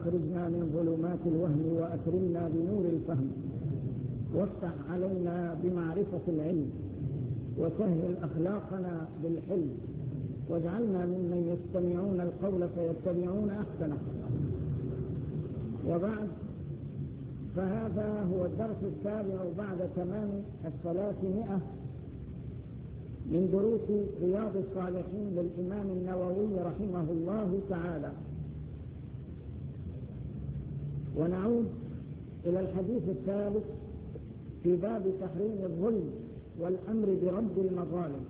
أخرجنا من ظلمات الوهم وأكرمنا بنور الفهم، وافتح علينا بمعرفة العلم، وسهل أخلاقنا بالحلم، واجعلنا ممن يستمعون القول فيتبعون أحسنه. وبعد، فهذا هو الدرس السابع بعد تمام 300 من دروس رياض الصالحين للإمام النووي رحمه الله تعالى. ونعود إلى الحديث الثالث في باب تحريم الظلم والأمر برد المظالم.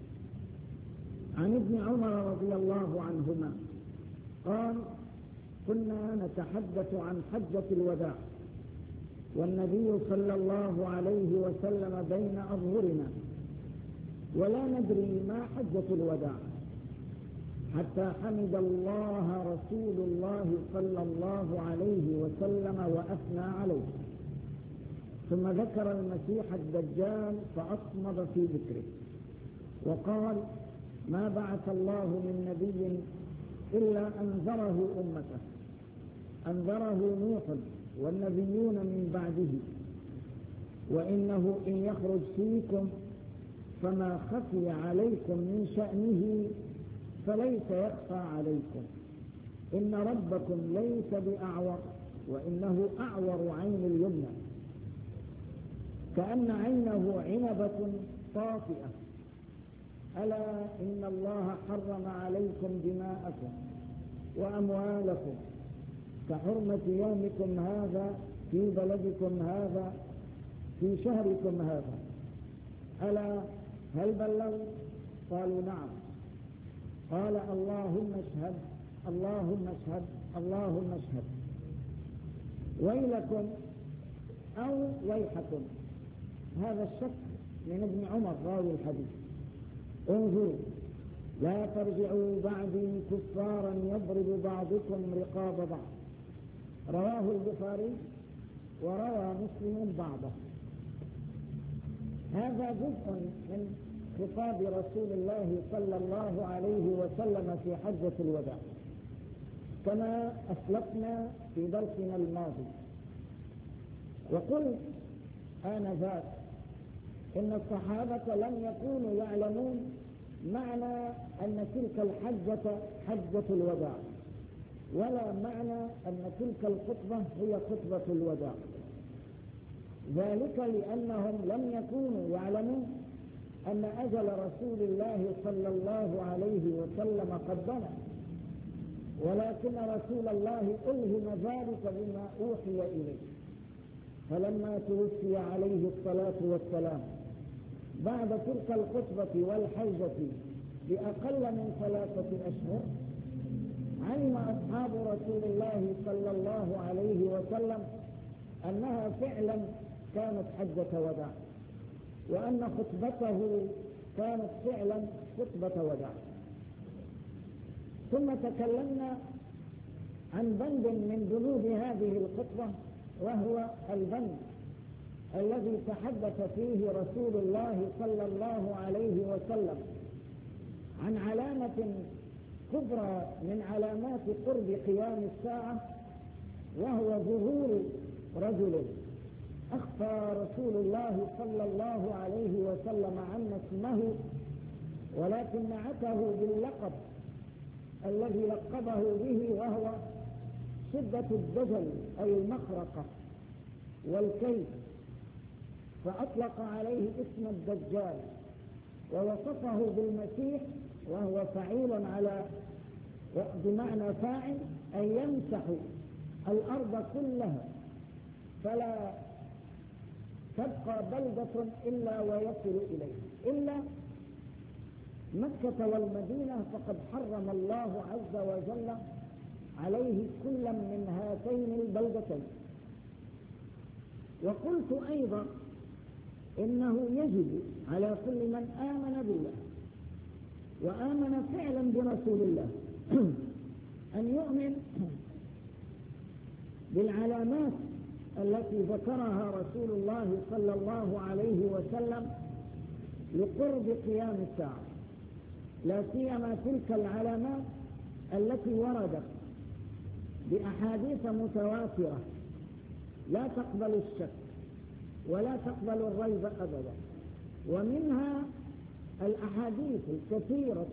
عن ابن عمر رضي الله عنهما قال: كنا نتحدث عن حجة الوداع، والنبي صلى الله عليه وسلم بين أظهرنا، ولا ندري ما حجة الوداع، حتى حمد الله رسول الله صلى الله عليه وسلم وأثنى عليه، ثم ذكر المسيح الدجال فأصمد في ذكره، وقال: ما بعث الله من نبي إلا أنذره أمته، أنذره نوح والنبيون من بعده، وإنه إن يخرج فيكم فما خفي عليكم من شأنه فليس يخفى عليكم، إن ربكم ليس بأعور، وإنه أعور عين اليمنى، كأن عينه عنبة طافئة، ألا إن الله حرم عليكم دماءكم وأموالكم كحرمة يومكم هذا في بلدكم هذا في شهركم هذا، ألا هل بلغوا؟ قالوا نعم. قال: اللهم اشهد، اللهم اشهد، اللهم اشهد، ويلكم أو ويحكم. هذا الشك من ابن عمر راوي الحديث. انظروا: لا ترجعوا بعدي كفارا يضرب بعضكم رقاب بعض. رواه البخاري وروى مسلم بعضه. هذا جزء من خطاب رسول الله صلى الله عليه وسلم في حجة الوداع، كما أسلفنا في درسنا الماضي. وقلت آنذاك إن الصحابة لم يكونوا يعلمون معنى أن تلك الحجة حجة الوداع، ولا معنى أن تلك الخطبة هي خطبة الوداع، ذلك لأنهم لم يكونوا يعلمون أن أجل رسول الله صلى الله عليه وسلم قد بلغ، ولكن رسول الله ألهم ذلك بما أوحي إليه. فلما توفي عليه الصلاة والسلام بعد تلك الخطبة والحجة بأقل من 3 أشهر، علم أصحاب رسول الله صلى الله عليه وسلم أنها فعلا كانت حجة وداع، وأن خطبته كانت فعلا خطبة وداع. ثم تكلمنا عن بند من بنود هذه الخطبة، وهو البند الذي تحدث فيه رسول الله صلى الله عليه وسلم عن علامة كبرى من علامات قرب قيام الساعة، وهو ظهور رجل أخفى رسول الله صلى الله عليه وسلم عن اسمه، ولكن نعته باللقب الذي لقبه به، وهو شدة الدجل أي المخرقة والكيد، فأطلق عليه اسم الدجال، ووصفه بالمسيح، وهو فعيل على بمعنى فاعل، أن يمسح الأرض كلها فلا تبقى بلدة إلا ويصل إليه، إلا مكة والمدينة، فقد حرم الله عز وجل عليه كل من هاتين البلدتين. وقلت أيضا إنه يجب على كل من آمن بالله وآمن فعلا برسول الله أن يؤمن بالعلامات التي ذكرها رسول الله صلى الله عليه وسلم لقرب قيام الساعة، لا سيما تلك العلامات التي وردت بأحاديث متواترة لا تقبل الشك ولا تقبل الريب أبدا، ومنها الأحاديث الكثيرة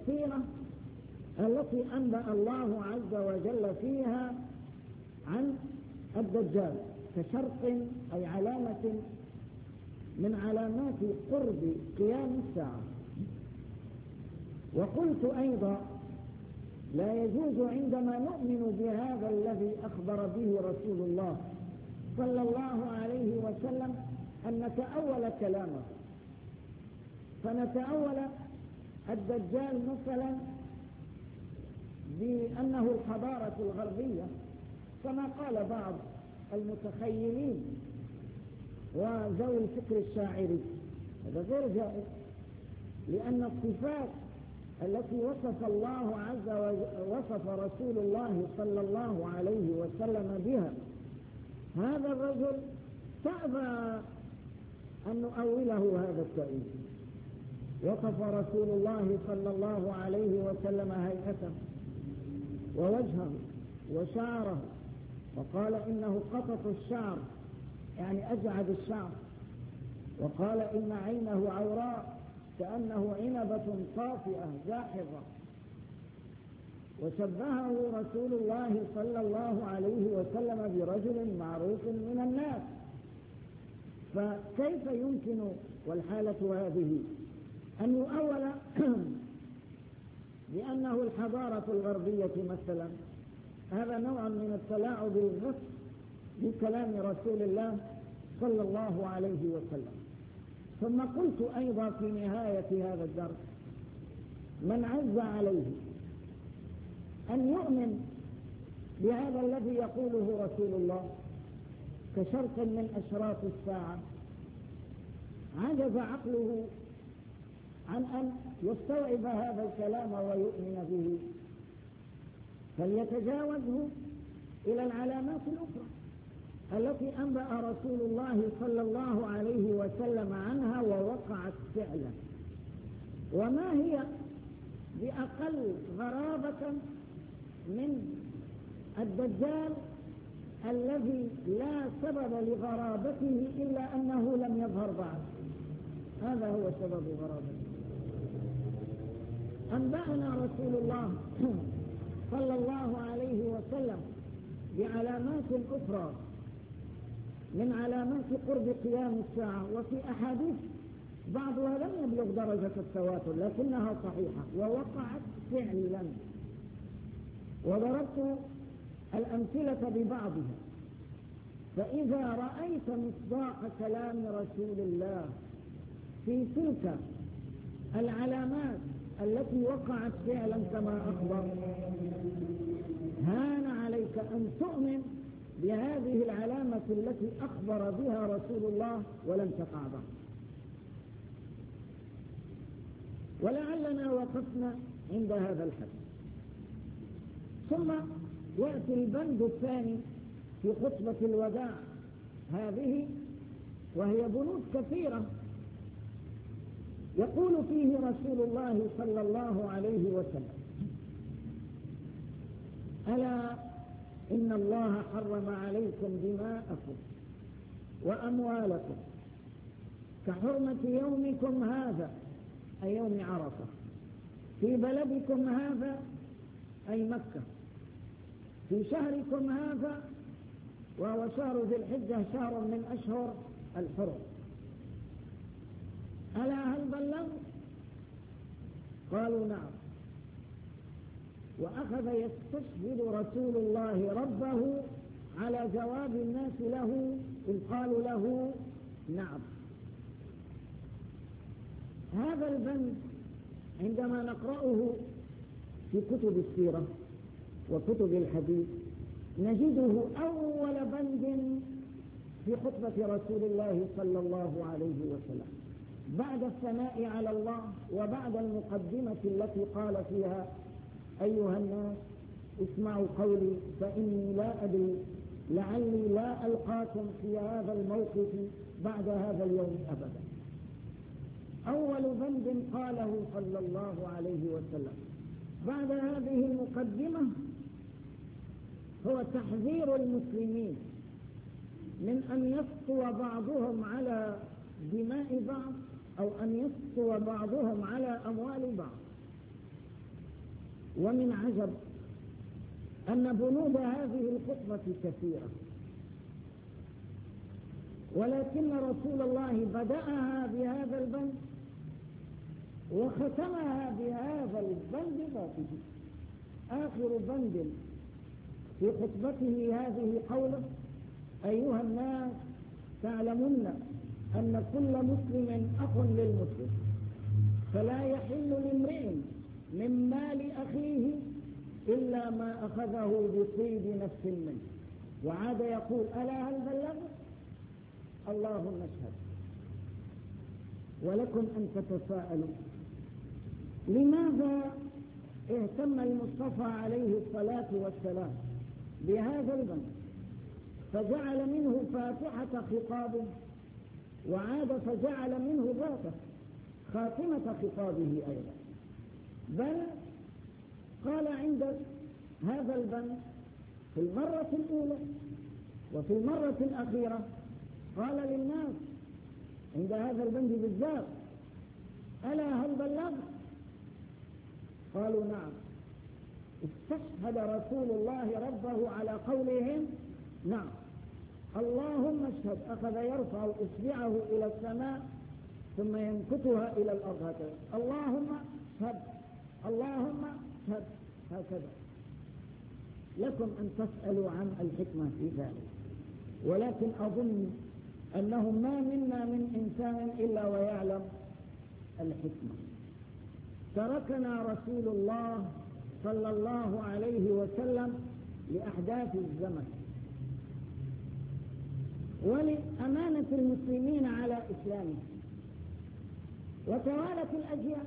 التي أنبأ الله عز وجل فيها عن الدجال كشرط أي علامة من علامات قرب قيام الساعة. وقلت أيضا لا يجوز عندما نؤمن بهذا الذي أخبر به رسول الله صلى الله عليه وسلم أن نتأول كلامه، فنتأول الدجال مثلا بأنه الحضارة الغربية كما قال بعض المتخيلين وذوي الفكر الشاعري. هذا غير جائز، لأن الصفات التي وصف الله عز وجل وصف رسول الله صلى الله عليه وسلم بها هذا الرجل تأبى أن نؤوله هذا التأويل. وصف رسول الله صلى الله عليه وسلم هيئته ووجهه وشعره، وقال إنه قطط الشعر يعني أجعد الشعر، وقال إن عينه عوراء كأنه عنبة طافئة جاحظة، وشبهه رسول الله صلى الله عليه وسلم برجل معروف من الناس. فكيف يمكن والحالة هذه أن يؤول بأنه الحضارة الغربية مثلا؟ هذا نوع من التلاعب الغث بكلام رسول الله صلى الله عليه وسلم. ثم قلت أيضا في نهاية هذا الدرس من عز عليه أن يؤمن بهذا الذي يقوله رسول الله كشرط من أشراط الساعة، عجز عقله عن أن يستوعب هذا الكلام ويؤمن به، فليتجاوزه إلى العلامات الأخرى التي أنبأ رسول الله صلى الله عليه وسلم عنها ووقعت فعلا. وما هي بأقل غرابة من الدجال الذي لا سبب لغرابته إلا أنه لم يظهر بعد؟ هذا هو سبب غرابته. أنبأنا رسول الله صلى الله عليه وسلم بعلامات أخرى من علامات قرب قيام الساعة، وفي أحاديث بعضها لم يبلغ درجة التواتر لكنها صحيحة ووقعت فعلا. وضربت الأمثلة ببعضها. فإذا رأيت مصداق كلام رسول الله في تلك العلامات التي وقعت فعلا كما أخبر، هان عليك أن تؤمن بهذه العلامة التي أخبر بها رسول الله ولم تقع بعد. ولعلنا وقفنا عند هذا الحد. ثم يأتي البند الثاني في خطبة الوداع هذه، وهي بنود كثيرة يقول فيه رسول الله صلى الله عليه وسلم: ألا إن الله حرم عليكم دماءكم وأموالكم كحرمة يومكم هذا أي يوم عرفة في بلدكم هذا أي مكة في شهركم هذا، وهو شهر ذي الحجة شهر من أشهر الحرم. ألا هل بلغ؟ قالوا نعم. وأخذ يستشهد رسول الله ربه على جواب الناس له إذ قالوا له نعم. هذا البند عندما نقرأه في كتب السيرة وكتب الحديث نجده أول بند في خطبة رسول الله صلى الله عليه وسلم بعد الثناء على الله وبعد المقدمة التي قال فيها: أيها الناس اسمعوا قولي فإني لا أدري لعلي لا ألقاكم في هذا الموقف بعد هذا اليوم أبدا. أول بند قاله صلى الله عليه وسلم بعد هذه المقدمة هو تحذير المسلمين من أن يسطو بعضهم على دماء بعض أو أن يسطو بعضهم على أموال بعض. ومن عجب أن بنود هذه الخطبة كثيرة، ولكن رسول الله بدأها بهذا البند وختمها بهذا البند ذاته. آخر بند في خطبته هذه قوله: أيها الناس تعلمون أن كل مسلم أخ للمسلم، فلا يحل لامرئ من مال أخيه إلا ما أخذه بطيب نفس منه. وعاد يقول: ألا هل بلغت؟ اللهم اشهد. ولكم أن تتساءلوا لماذا اهتم المصطفى عليه الصلاة والسلام بهذا البند فجعل منه فاتحة خطابه، وعاد فجعل منه ذاته خاتمة خطابه أيضا؟ بل قال عند هذا البند في المرة الأولى وفي المرة الأخيرة، قال للناس عند هذا البند بالذات: ألا هل بلغت؟ قالوا: نعم. استشهد رسول الله ربه على قولهم: نعم. اللهم اشهد. أخذ يرفع إصبعه إلى السماء ثم ينكتها إلى الأرض هكذا: اللهم اشهد، اللهم اشهد، هكذا. لكم أن تسألوا عن الحكمة في ذلك، ولكن أظن أنه ما منا من إنسان إلا ويعلم الحكمة. تركنا رسول الله صلى الله عليه وسلم لأحداث الزمن ولأمانة المسلمين على إسلامهم، وتوالت الأجيال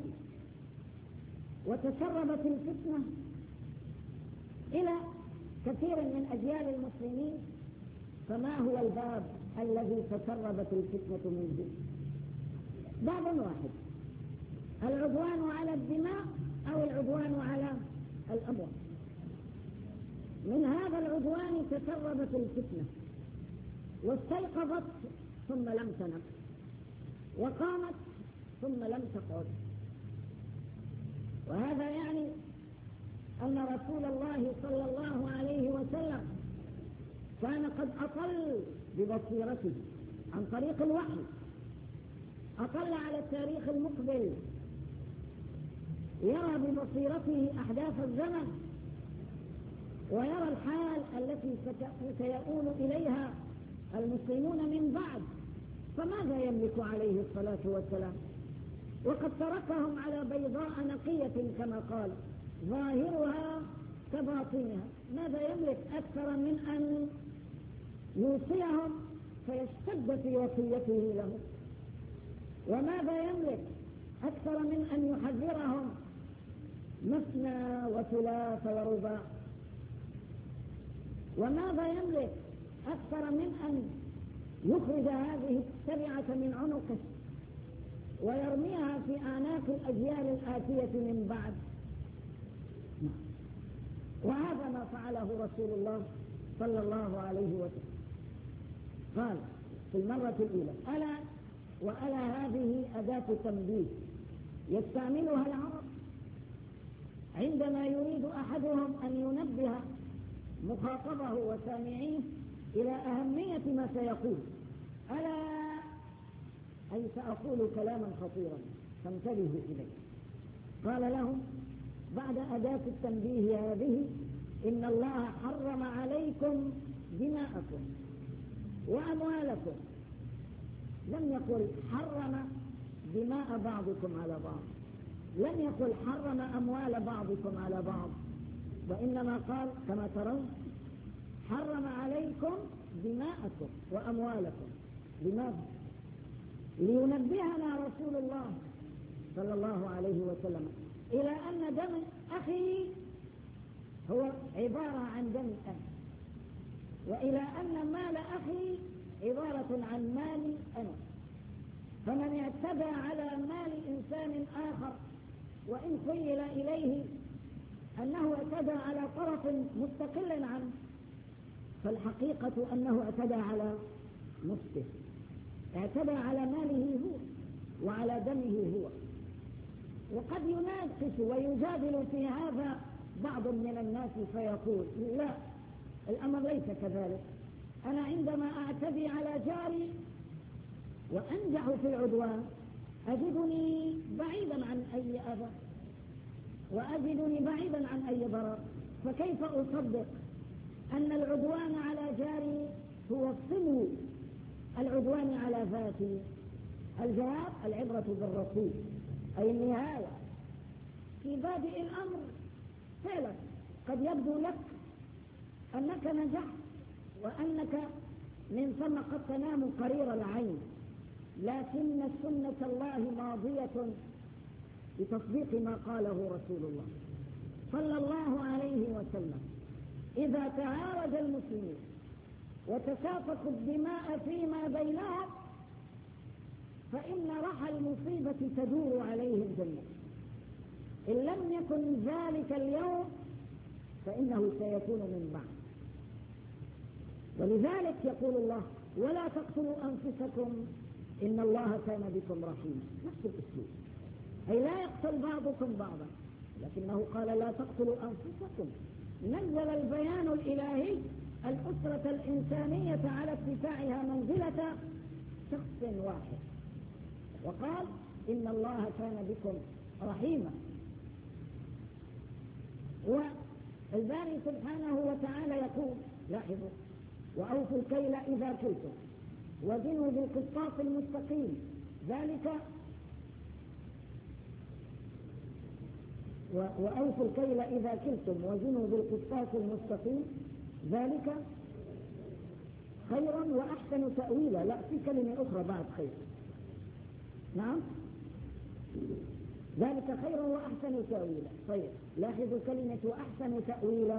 وتسربت الفتنة إلى كثير من أجيال المسلمين. فما هو الباب الذي تسربت الفتنة منه؟ باب واحد: العدوان على الدماء أو العدوان على الأموال. من هذا العدوان تسربت الفتنة واستيقظت ثم لم تنم، وقامت ثم لم تقعد. وهذا يعني أن رسول الله صلى الله عليه وسلم كان قد أطل ببصيرته عن طريق الوحي، أطل على التاريخ المقبل، يرى ببصيرته أحداث الزمن ويرى الحال التي سيؤول إليها المسلمون من بعد. فماذا يملك عليه الصلاة والسلام وقد تركهم على بيضاء نقية كما قال ظاهرها كباطنها؟ ماذا يملك أكثر من أن يوصيهم فيشتد في وصيته لهم؟ وماذا يملك أكثر من أن يحذرهم مثنى وثلاث ورباع؟ وماذا يملك أكثر من أن يخرج هذه التبعة من عنقه ويرميها في آناف الأجيال الآتية من بعد؟ وهذا ما فعله رسول الله صلى الله عليه وسلم. قال في المرة الأولى: ألا وألا هذه أداة تنبيه يستعملها العرب عندما يريد أحدهم أن ينبه مخاطبه وسامعيه إلى أهمية ما سيقول. ألا أي سأقول كلاما خطيرا فانتبهوا إليه. قال لهم بعد أداة التنبيه هذه: إن الله حرم عليكم دماءكم وأموالكم. لم يقل حرم دماء بعضكم على بعض، لم يقل حرم أموال بعضكم على بعض، وإنما قال كما ترون حرم عليكم دماءكم وأموالكم. لماذا؟ لينبهنا رسول الله صلى الله عليه وسلم إلى أن دم أخي هو عبارة عن دم أنا، وإلى أن مال أخي عبارة عن مالي أنا. فمن اعتدى على مال إنسان آخر وإن خيل إليه أنه اعتدى على طرف مستقل عنه فالحقيقة أنه اعتدى على نفسه، اعتدى على ماله هو وعلى دمه هو. وقد يناقش ويجادل في هذا بعض من الناس فيقول لا، الأمر ليس كذلك، أنا عندما أعتدي على جاري وأنجح في العدوان أجدني بعيدا عن أي أذى وأجدني بعيدا عن أي ضرر، فكيف أصدق أن العدوان على جاري هو صلو العدوان على ذاتي؟ الجواب: العبرة بالرسول، أي النهاية. في بادئ الأمر فعلا قد يبدو لك أنك نجحت وأنك من ثم قد تنام قرير العين، لكن سنة الله ماضية بتصديق ما قاله رسول الله صلى الله عليه وسلم: إذا تعارض المسلمون وتسافكوا الدماء فيما بينهم فإن رحى المصيبة تدور عليهم جميعا، إن لم يكن ذلك اليوم فإنه سيكون من بعد. ولذلك يقول الله: ولا تقتلوا أنفسكم إن الله كان بكم رحيما. نفس الأسلوب، أي لا يقتل بعضكم بعضا، لكنه قال لا تقتلوا أنفسكم. نزل البيان الإلهي الأسرة الإنسانية على اتساعها منزلة شخص واحد، وقال إن الله كان بكم رحيما. والباري سبحانه وتعالى يقول: لاحظوا: وأوفوا الكيل إذا كلتم وزنوا بالقسطاس المستقيم ذلك وأوفوا الكيل إذا كلتم وزنوا بالقسطاس المستقيم ذلك خيرا وأحسن تأويلا. لا، في كلمة أخرى بعد خير. نعم، ذلك خيرا وأحسن تأويلا. طيب، لاحظوا كلمة وأحسن تأويلا،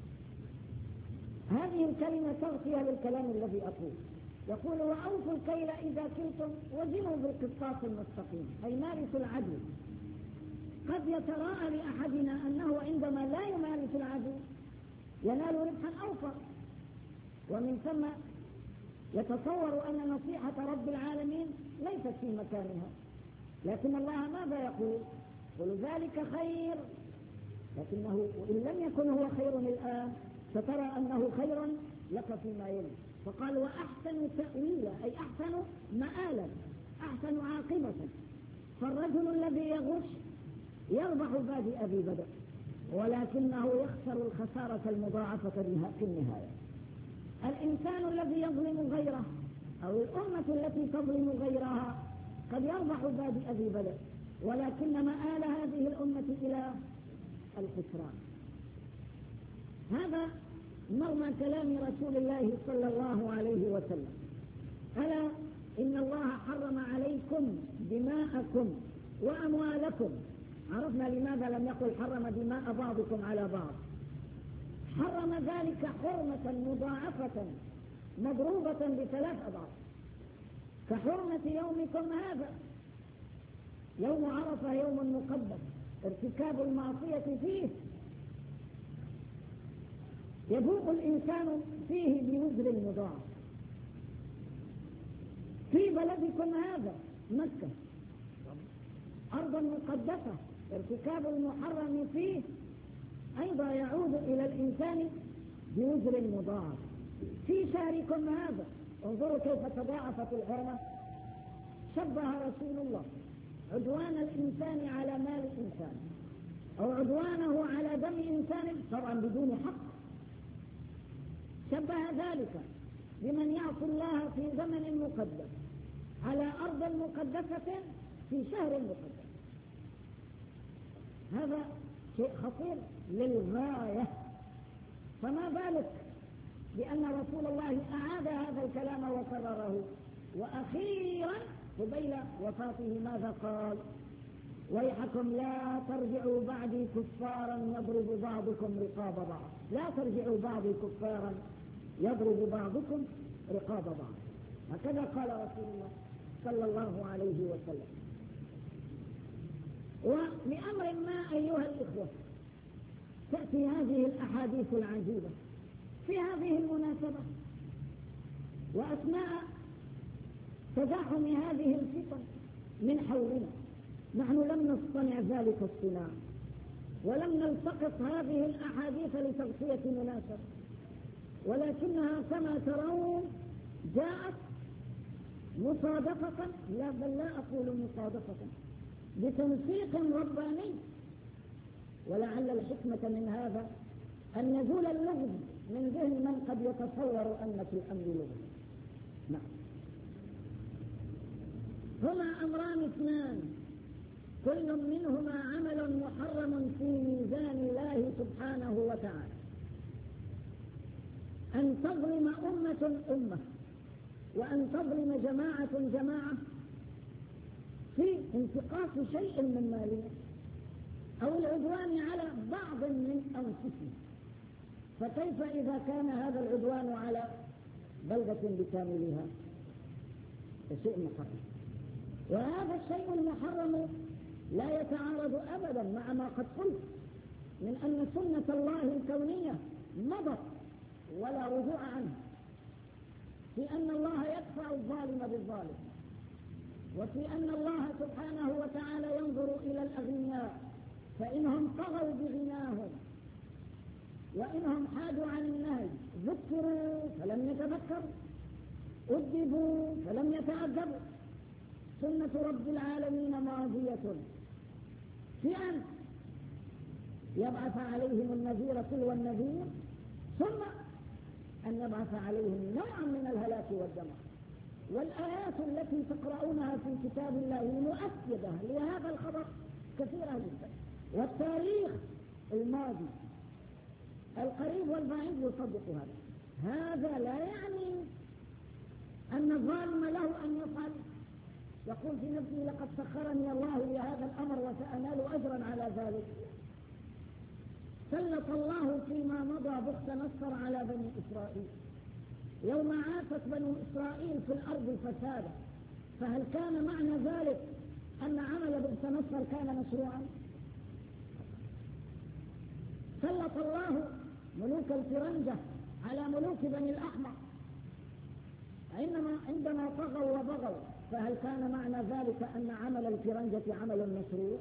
هذه الكلمة تغطية للكلام الذي أقول. يقول: وأوفوا الكيل إذا كلتم وزنوا بالقسطاس المستقيم، أي مارسوا العدل. قد يتراءى لأحدنا أنه عندما لا يمارس العدل ينال ربحا أوفر، ومن ثم يتصور أن نصيحة رب العالمين ليست في مكانها. لكن الله ماذا يقول؟ يقول: ذلك خير، لكنه وإن لم يكن هو خير الآن سترى أنه خير لك فيما يلي. فقال: وأحسن تأويلا، أي أحسن مآلا، أحسن عاقبة. فالرجل الذي يغش يربح بادئ ذي بدء، ولكنه يخسر الخسارة المضاعفة في النهاية. الإنسان الذي يظلم غيره أو الأمة التي تظلم غيرها قد يربح بادئ ذي بدء، ولكن مآل هذه الأمة إلى الخسران. هذا مرمى كلام رسول الله صلى الله عليه وسلم: ألا إن الله حرم عليكم دماءكم وأموالكم. عرفنا لماذا لم يقل حرم دماء بعضكم على بعض. حرم ذلك حرمة مضاعفة مضروبة ب3 أضعاف، كحرمة يومكم هذا. يوم عرفة يوم مقدس، ارتكاب المعصية فيه يذوق الإنسان فيه بوزر مضاعف. في بلدكم هذا مكة أرض مقدسة، ارتكاب المحرم فيه أيضا يعود إلى الإنسان بوزر مضاعف. في شهركم هذا انظروا كيف تضاعفت الحرمة. شبه رسول الله عدوان الإنسان على مال الإنسان أو عدوانه على دم إنسان طبعا بدون حق، شبه ذلك بمن يعصي الله في زمن مقدس على أرض مقدسة في شهر مقدس. هذا شيء خطير للغاية. فما بالك بأن رسول الله أعاد هذا الكلام وكرره، وأخيرا قبيل وفاته ماذا قال؟ ويحكم لا ترجعوا بعدي كفارا يضرب بعضكم رقاب بعض. لا ترجعوا بعدي كفارا يضرب بعضكم رقاب بعض. هكذا قال رسول الله صلى الله عليه وسلم. ولأمر ما أيها الإخوة تأتي هذه الأحاديث العجيبة في هذه المناسبة وأثناء تزاحم هذه الفتن من حولنا، نحن لم نصطنع ذلك الصناع ولم نلتقط هذه الأحاديث لتغطية مناسبة، ولكنها كما ترون جاءت مصادفة، لا بل لا أقول مصادفة، بتنسيق رباني. ولعل الحكمة من هذا أن نزول اللغز من ذهن من قد يتصور أن في الأمر لغز. نعم، هما أمران اثنان كل منهما عمل محرم في ميزان الله سبحانه وتعالى: أن تظلم أمة وأن تظلم جماعة في انتقاص شيء من مالها أو العدوان على بعض من أنفسهم. فكيف إذا كان هذا العدوان على بلدة بكاملها؟ شيء محرم، وهذا الشيء المحرم لا يتعارض أبدا مع ما قد قلت من أن سنة الله الكونية مضت ولا رجوع عنه، في أن الله يدفع الظالم بالظالم، وفي أن الله سبحانه وتعالى ينظر إلى الأغنياء فإنهم طغوا بغناهم وإنهم حادوا عن النهي ذكروا فلم يتذكروا، أدبوا فلم يتأدبوا. سنة رب العالمين ماضية في أن يبعث عليهم النذير تلو النذير، ثم أن يبعث عليهم نوعا من الهلاك والدمار. والآيات التي تقرؤونها في كتاب الله مؤكدة لهذا الخبر كثيرة جدا، والتاريخ الماضي القريب والبعيد يصدق هذا. هذا لا يعني أن الظالم له أن يفعل، يقول في نفسه لقد سخرني الله لهذا الأمر وسأنال أجرا على ذلك. سلط الله فيما مضى بخت نصر على بني إسرائيل يوم عافت بنو إسرائيل في الأرض فسادا، فهل كان معنى ذلك أن عمل بخت نصر كان مشروعا؟ سلط الله ملوك الفرنجة على ملوك بني الأحمر عندما طغوا وبغوا، فهل كان معنى ذلك أن عمل الفرنجة عمل مشروع؟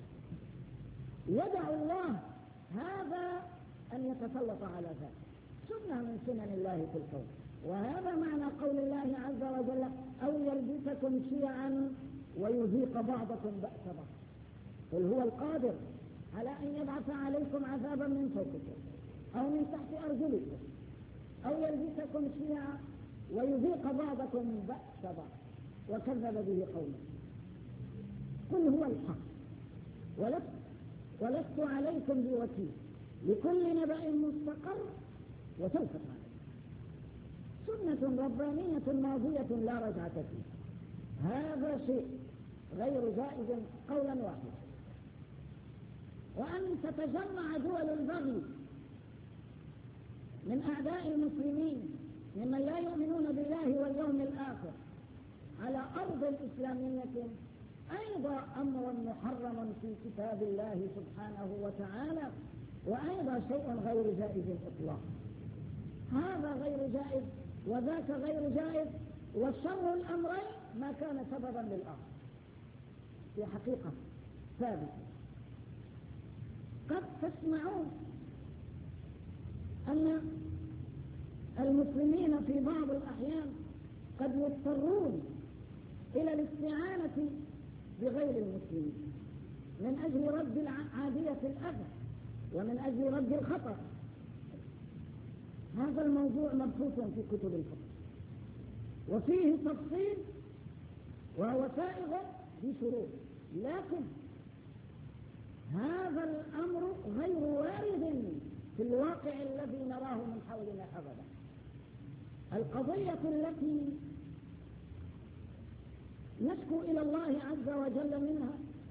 يدع الله هذا أن يتسلط على ذلك، سنة من سنن الله في الكون. وهذا معنى قول الله عز وجل: أو يلبسكم شيعا ويذيق بعضكم بأس بعض. قل هو القادر على أن يبعث عليكم عذابا من فوقكم أو من تحت أرجلكم أو يلبسكم شيعا ويذيق بعضكم بأس بعض، وكذب به قومه. قل هو الحق ولست عليكم بوكيل، لكل نبأ مستقر وسوف تعلمون. سنة ربانية ماضية لا رجعة فيها. هذا شيء غير جائز قولا واحدا. وأن تتجمع دول البغي من أعداء المسلمين ممن لا يؤمنون بالله واليوم الآخر على أرض إسلامية أيضا أمر محرم في كتاب الله سبحانه وتعالى، وأيضا شيء غير جائز إطلاقا. هذا غير جائز وذاك غير جائز، والشر الأمرين ما كان سببا للآخر في حقيقة ثابتة. قد تسمعون أن المسلمين في بعض الأحيان قد يضطرون إلى الاستعانة بغير المسلمين من أجل رد عادية الأذى ومن أجل رد الخطر. هذا الموضوع مبحوث في كتب الفقه وفيه تفصيل وهو سائغ بشروط، لكن هذا الأمر غير وارد في الواقع الذي نراه من حولنا أبدا. القضية التي نشكو إلى الله عز وجل منها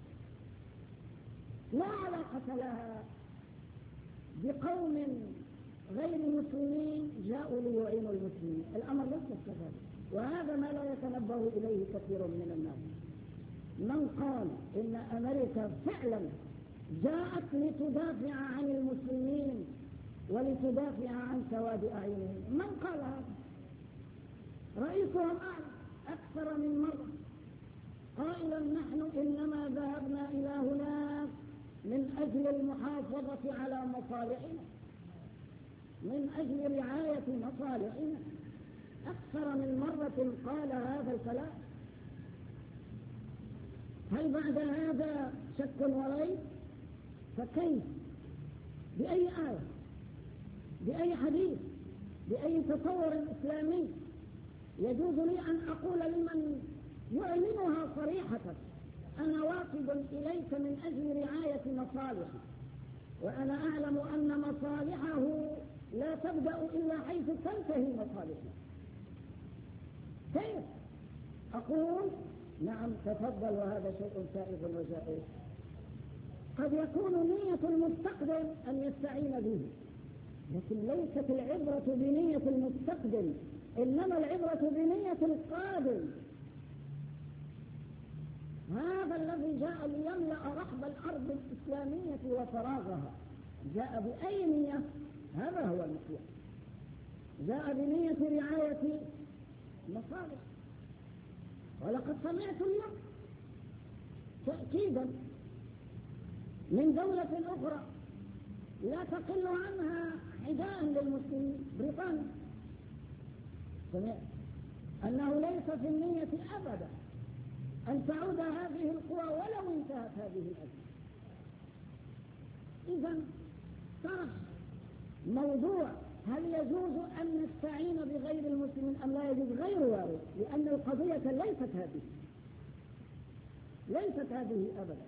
لا علاقة لها بقوم غير مسلمين جاءوا ليعينوا المسلمين، الأمر ليس كذلك، وهذا ما لا يتنبه إليه كثير من الناس. من قال إن أمريكا فعلا جاءت لتدافع عن المسلمين ولتدافع عن سواد أعينهم. من قال هذا؟ رئيسهم أكثر من مرة قائلا نحن إنما ذهبنا إلى هناك من أجل المحافظة على مصالحنا، من أجل رعاية مصالحنا. أكثر من مرة قال هذا الكلام. هل بعد هذا شك وريب؟ فكيف؟ بأي آية؟ بأي حديث؟ بأي تصور إسلامي يجوز لي أن أقول لمن يعلنها صريحة أنا واقف إليك من أجل رعاية مصالحي، وأنا أعلم أن مصالحه لا تبدأ إلا حيث تنتهي مصالحه؟ كيف أقول نعم تفضل وهذا شيء سائغ وجائز؟ قد يكون نية المستقدم أن يستعين به، لكن ليست العبرة بنية المستقدم، إنما العبرة بنية القادم. هذا الذي جاء ليملأ رحب الأرض الإسلامية وفراغها جاء بأي نية؟ هذا هو المسيح. جاء بنية رعاية مصالح. ولقد سمعت اليوم تأكيدا من دولة أخرى لا تقل عنها عداء للمسلمين، بريطانيا، سمعت أنه ليس في النية أبدا أن تعود هذه القوى ولو انتهت هذه الأزمة. إذن طرح موضوع هل يجوز أن نستعين بغير المسلمين أم لا يجوز غير وارد، لأن القضية ليست هذه أبدا.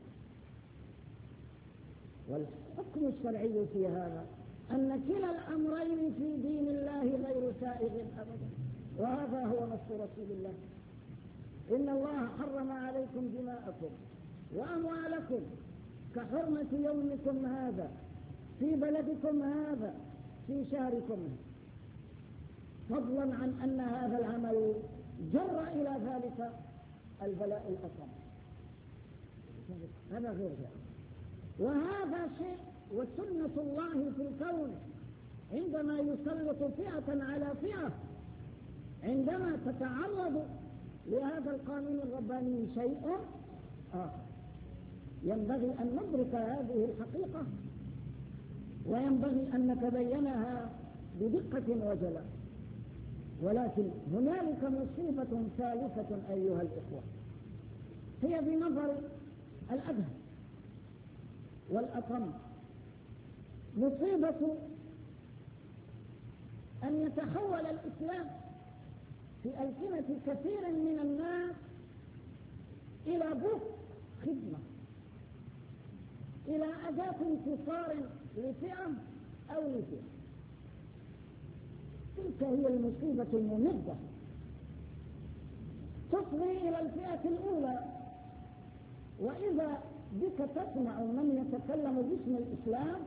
والحكم الشرعي في هذا أن كلا الأمرين في دين الله غير سائغ أبدا، وهذا هو نص رسول الله. إن الله حرم عليكم دماءكم وأموالكم كحرمة يومكم هذا في بلدكم هذا في شهركم، فضلا عن أن هذا العمل جر إلى ذلك البلاء الأصم. هذا غير ذلك، وهذا شيء وسنة الله في الكون عندما يسلط فئة على فئة، عندما تتعرض لهذا القانون الرباني شيء آخر. ينبغي أن ندرك هذه الحقيقة، وينبغي أن نتبينها بدقة وجلاء. ولكن هنالك مصيبة ثالثة أيها الإخوة، هي بنظر الأدهى والأطم، مصيبة أن يتحول الإسلام في ألسنة كثير من الناس إلى بوق خدمة، إلى أداة انتصار لفئة أو لفئة. تلك هي المصيبة الممدة، تصغي إلى الفئة الأولى. وإذا بك تسمع من يتكلم باسم الإسلام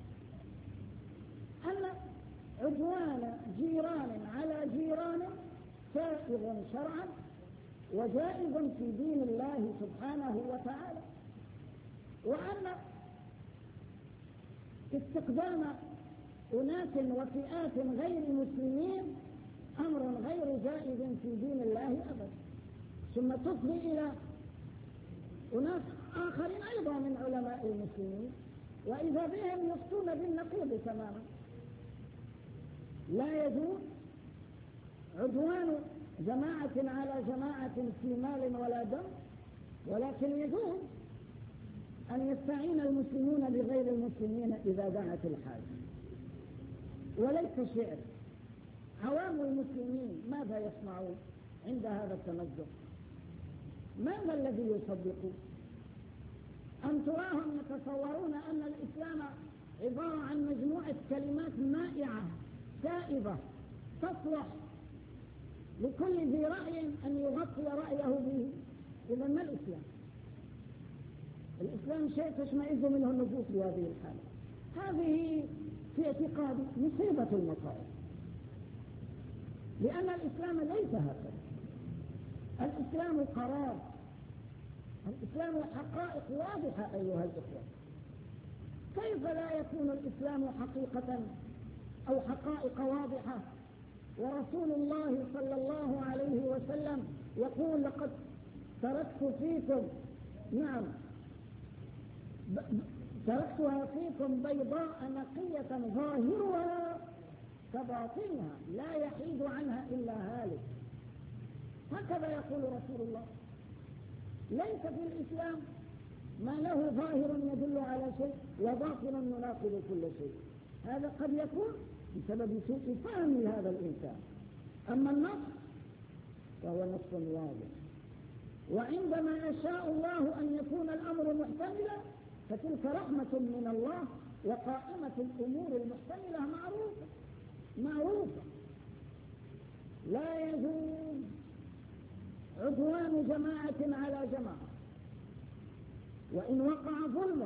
أن عدوان جيران على جيران سائغ شرعا وجائز في دين الله سبحانه وتعالى، وأن استخدام أناس وفئات غير مسلمين أمر غير جائز في دين الله أبدا. ثم تصغي إلى أناس آخرين أيضا من علماء المسلمين، وإذا بهم يفتون بالنقيض تماما. لا يجوز عدوان جماعة على جماعة في مال ولا دم، ولكن يجوز أن يستعين المسلمون بغير المسلمين إذا دعت الحاجة. وليس شعر. عوام المسلمين ماذا يصنعون عند هذا التمزق؟ ماذا الذي يصدقون؟ أم تراهم يتصورون أن الإسلام عبارة عن مجموعة كلمات مائعة سائبة تصلح لكل ذي رأي أن يغطي رأيه به؟ إذا ما الإسلام؟ الإسلام شيء تشمئز منه النفوس بهذه الحالة. هذه في اعتقادي مصيبة المصائب، لأن الإسلام ليس هكذا. الإسلام قرار، الإسلام حقائق واضحة أيها الأخوة. كيف لا يكون الإسلام حقيقة أو حقائق واضحة. ورسول الله صلى الله عليه وسلم يقول لقد تركت فيكم تركتها فيكم بيضاء نقية ظاهرها كباطنها لا يحيد عنها إلا هالك. هكذا يقول رسول الله. ليس في الإسلام ما له ظاهر يدل على شيء وباطن يناقض كل شيء. هذا قد يكون بسبب سوء فهم لهذا الإنسان. أما النص فهو نص واضح، وعندما يشاء الله أن يكون الأمر محتملا فتلك رحمة من الله، وقائمة الأمور المحتملة معروفة. لا يجوز عدوان جماعة على جماعة، وإن وقع ظلم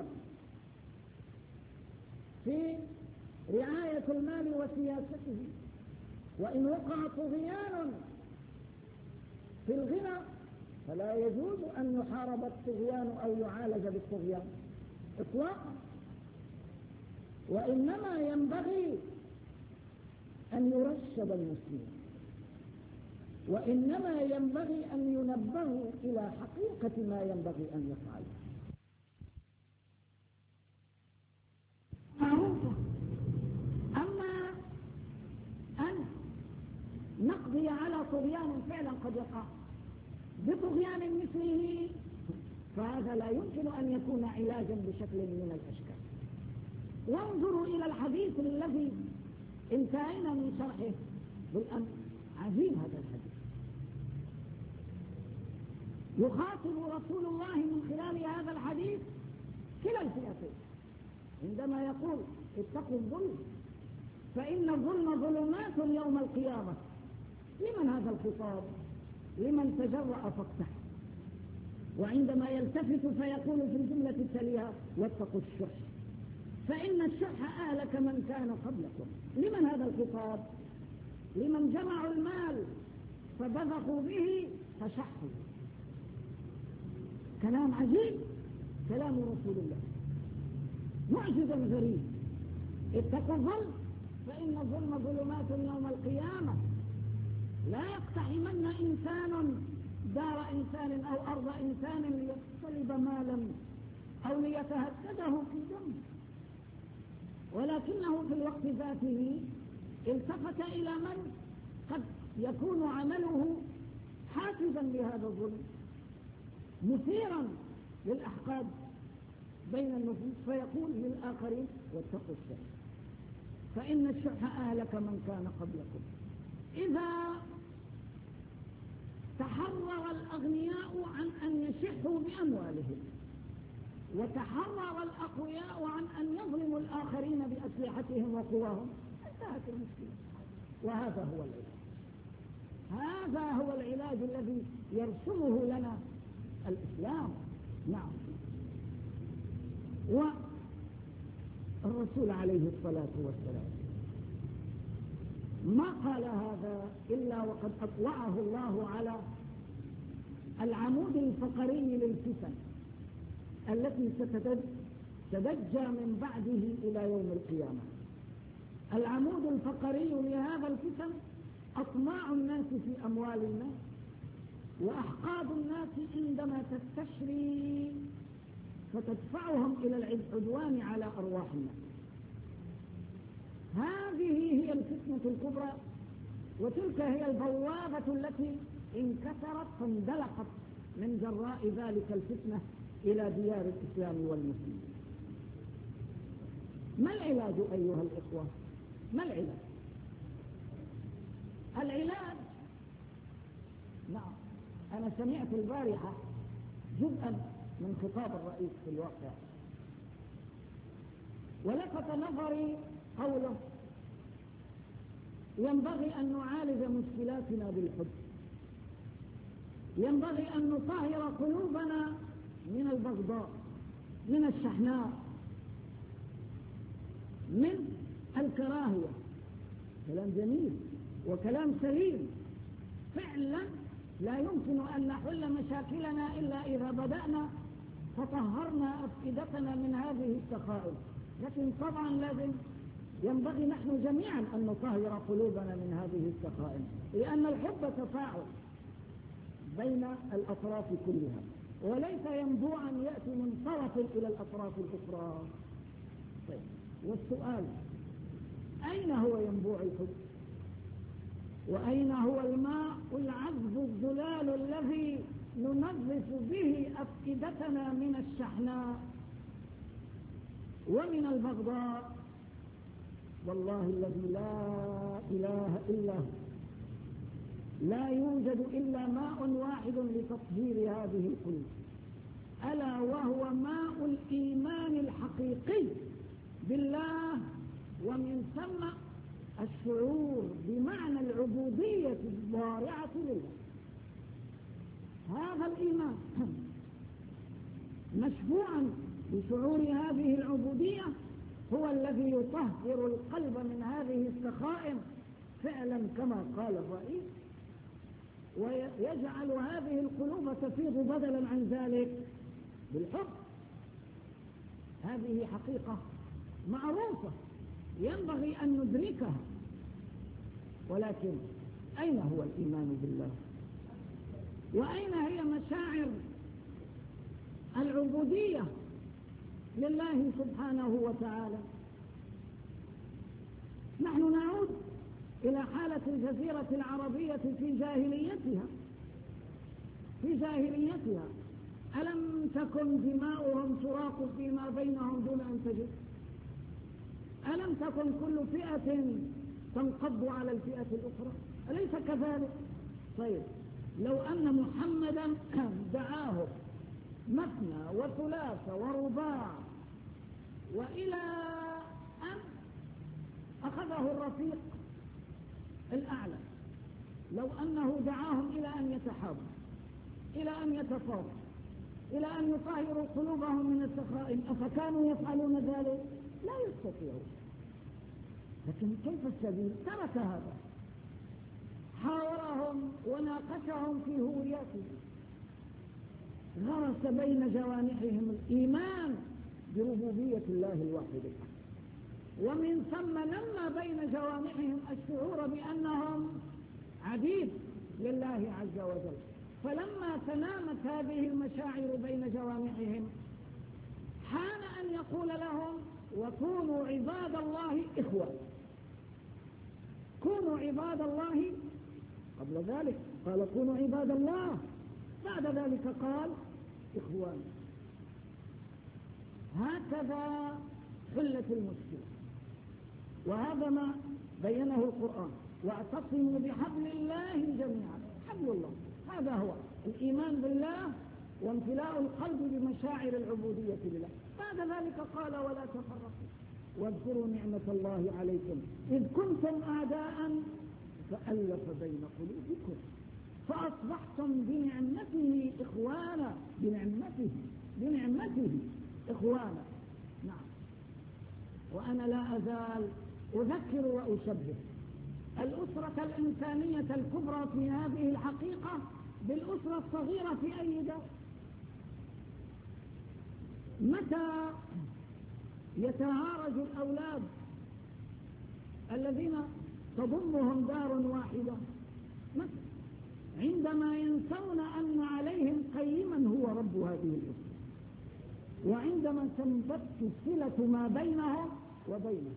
في رعاية المال وسياسته، وإن وقع طغيان في الغنى، فلا يجوز أن يحارب الطغيان أو يعالج بالطغيان إطلاقا. وإنما ينبغي أن يرشد المسلمين، وإنما ينبغي أن ينبهوا إلى حقيقة ما ينبغي أن يفعلوا. معروفة. أما أن نقضي على طغيان فعلا قد يقع بطغيان مثله، فهذا لا يمكن أن يكون علاجا بشكل من الأشكال. وانظروا إلى الحديث الذي انتهينا من شرحه بالأمس. عجيب هذا الحديث. يخاطب رسول الله من خلال هذا الحديث كلا الفئتين عندما يقول اتقوا الظلم فإن الظلم ظلمات يوم القيامة. لمن هذا الخطاب؟ لمن تجرأ فاقتحم. وعندما يلتفت فيقول في الجملة التالية واتقوا الشح فإن الشح أهلك من كان قبلكم. لمن هذا الخطاب؟ لمن جمعوا المال فبذخوا به فشحوا. كلام عجيب، كلام رسول الله معجزا غريب. اتقوا الظلم فإن الظلم ظلمات يوم القيامة. لا يقتحمن إنسان دار إنسان أو أرض إنسان ليقتلب مالا أو ليتهدده في دمه، ولكنه في الوقت ذاته التفت إلى من قد يكون عمله حافزا لهذا الظلم، مثيرا للأحقاد بين النفوس، فيقول للآخرين واتقوا الشح فإن الشح أهلك من كان قبلكم. إذا تحرر الأغنياء عن أن يشحوا بأموالهم، وتحرر الأقوياء عن أن يظلموا الآخرين بأسلحتهم وقواهم، انتهت المشكلة. وهذا هو العلاج. هذا هو العلاج الذي يرسمه لنا الإسلام. نعم. والرسول عليه الصلاة والسلام ما قال هذا إلا وقد أطلعه الله على العمود الفقري للفتن التي ستدجى من بعده إلى يوم القيامة. العمود الفقري لهذا الفتن أطماع الناس في أموال الناس، وأحقاد الناس عندما تستشري فتدفعهم إلى العدوان على أرواح الناس. هذه هي الفتنة الكبرى، وتلك هي البوابة التي انكسرت فاندلقت من جراء ذلك الفتنة إلى ديار الإسلام والمسلمين. ما العلاج أيها الإخوة؟ ما العلاج؟ العلاج، نعم، أنا سمعت البارحة جزءا من خطاب الرئيس في الواقع، ولفت نظري قوله ينبغي أن نعالج مشكلاتنا بالحب، ينبغي أن نطهر قلوبنا من البغضاء، من الشحناء، من الكراهية. كلام جميل وكلام سليم. فعلا لا يمكن أن نحل مشاكلنا إلا إذا بدأنا فطهرنا أفئدتنا من هذه السخائر. لكن طبعا لازم ينبغي نحن جميعا أن نطهر قلوبنا من هذه السخائم، لأن الحب تفاعل بين الأطراف كلها، وليس ينبوعا يأتي من طرف إلى الأطراف الأخرى. طيب، والسؤال: أين هو ينبوع الحب؟ وأين هو الماء العذب الزلال الذي ننظف به أفئدتنا من الشحناء ومن البغضاء؟ والله الذي لا إله إلا هو لا يوجد إلا ماء واحد لتطهير هذه القلوب، ألا وهو ماء الإيمان الحقيقي بالله، ومن ثم الشعور بمعنى العبودية الضارعة لله. هذا الإيمان مشبوعا بشعور هذه العبودية هو الذي يطهر القلب من هذه السخائم فعلا كما قال الرئيس، ويجعل هذه القلوب تفيض بدلا عن ذلك بالحب. هذه حقيقة معروفة ينبغي أن ندركها، ولكن أين هو الإيمان بالله؟ وأين هي مشاعر العبودية لله سبحانه وتعالى؟ نحن نعود إلى حالة الجزيرة العربية في جاهليتها. ألم تكن دماؤهم تراق فيما بينهم دون أن تجد؟ ألم تكن كل فئة تنقض على الفئة الأخرى؟ أليس كذلك؟ طيب، لو أن محمدا دعاه مثنى وثلاث ورباع، وإلى أن أخذه الرفيق الأعلى، لو أنه دعاهم إلى أن يتحابوا، إلى أن يتفاوضوا، إلى أن يطهروا قلوبهم من السخائم، أفكانوا يفعلون ذلك؟ لا يستطيعون. لكن كيف السبيل؟ ترك هذا، حاورهم وناقشهم في هوياتهم، غرس بين جوانحهم الإيمان بربوبية الله الواحد الأحد، ومن ثم لما بين جوانحهم الشعور بأنهم عبيد لله عز وجل. فلما تنامت هذه المشاعر بين جوانحهم حان أن يقول لهم: وكونوا عباد الله إخوة. كونوا عباد الله، قبل ذلك قال كونوا عباد الله، بعد ذلك قال إخوان. هكذا حلت المشكلة، وهذا ما بينه القرآن: واعتصموا بحبل الله جميعا. حبل الله هذا هو الإيمان بالله وامتلاء القلب بمشاعر العبودية لله. بعد ذلك قال: ولا تفرقوا واذكروا نعمة الله عليكم إذ كنتم أعداء فألف بين قلوبكم فأصبحتم بنعمته إخوانا. بنعمته إخوانا. نعم. وأنا لا أزال أذكر وأشبه الأسرة الإنسانية الكبرى في هذه الحقيقة بالأسرة الصغيرة في أي دار. متى يتعارج الأولاد الذين تضمهم دار واحدة؟ متى؟ عندما ينسون أن عليهم قيما هو رب هذه الأسرة، وعندما تنبت الصلة ما بينهم وبينه،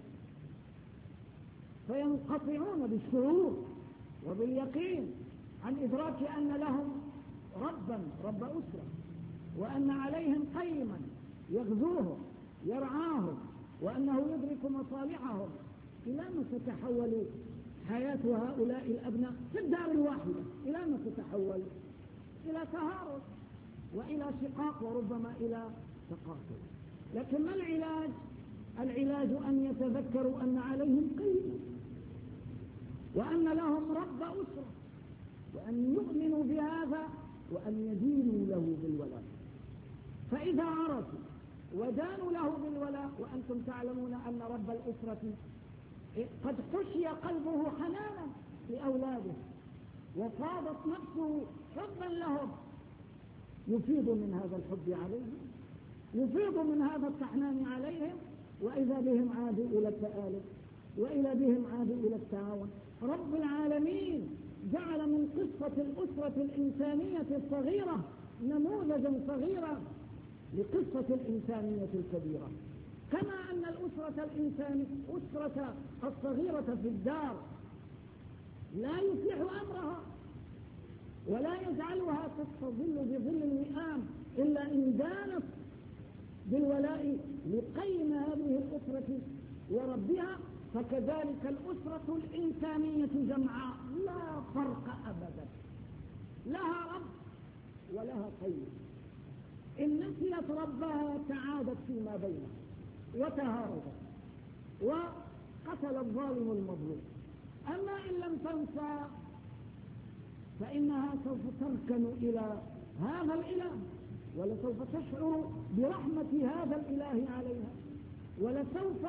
فينقطعون بالشعور وباليقين عن إدراك أن لهم رب أسرة، وأن عليهم قيما يغزوهم يرعاهم، وأنه يدرك مصالحهم. إلى ما تتحول حياة هؤلاء الأبناء في الدار الواحدة؟ إلى ما تتحول؟ إلى تهارس وإلى شقاق وربما إلى تقاتل. لكن ما العلاج؟ العلاج أن يتذكروا أن عليهم قيمة، وأن لهم رب أسرة، وأن يؤمنوا بهذا، وأن يدينوا له بالولاء. فإذا عرفوا ودانوا له بالولاء، وأنتم تعلمون أن رب الأسرة قد حشي قلبه حنانا لأولاده، وفاضت نفسه حبا لهم، يفيض من هذا الحب عليهم، يفيض من هذا التحنان عليهم، وإذا بهم عادوا إلى التآلف وإلى بهم عادوا إلى التعاون. رب العالمين جعل من قصة الأسرة الإنسانية الصغيرة نموذجا صغيرا لقصة الإنسانية الكبيرة، كما أن الأسرة أسرة الصغيرة في الدار لا يصلح أمرها ولا يجعلها تستظل بظل الوئام إلا إن دانت بالولاء لقيم هذه الأسرة وربها، فكذلك الأسرة الإنسانية جمعاء لا فرق أبدا، لها رب ولها قيم. إن نسيت ربها تعادت فيما بينها وتهاربت وقتل الظالم المظلوم. أما إن لم تنسى فإنها سوف تركن إلى هذا الإله، ولسوف تشعر برحمة هذا الإله عليها، ولسوف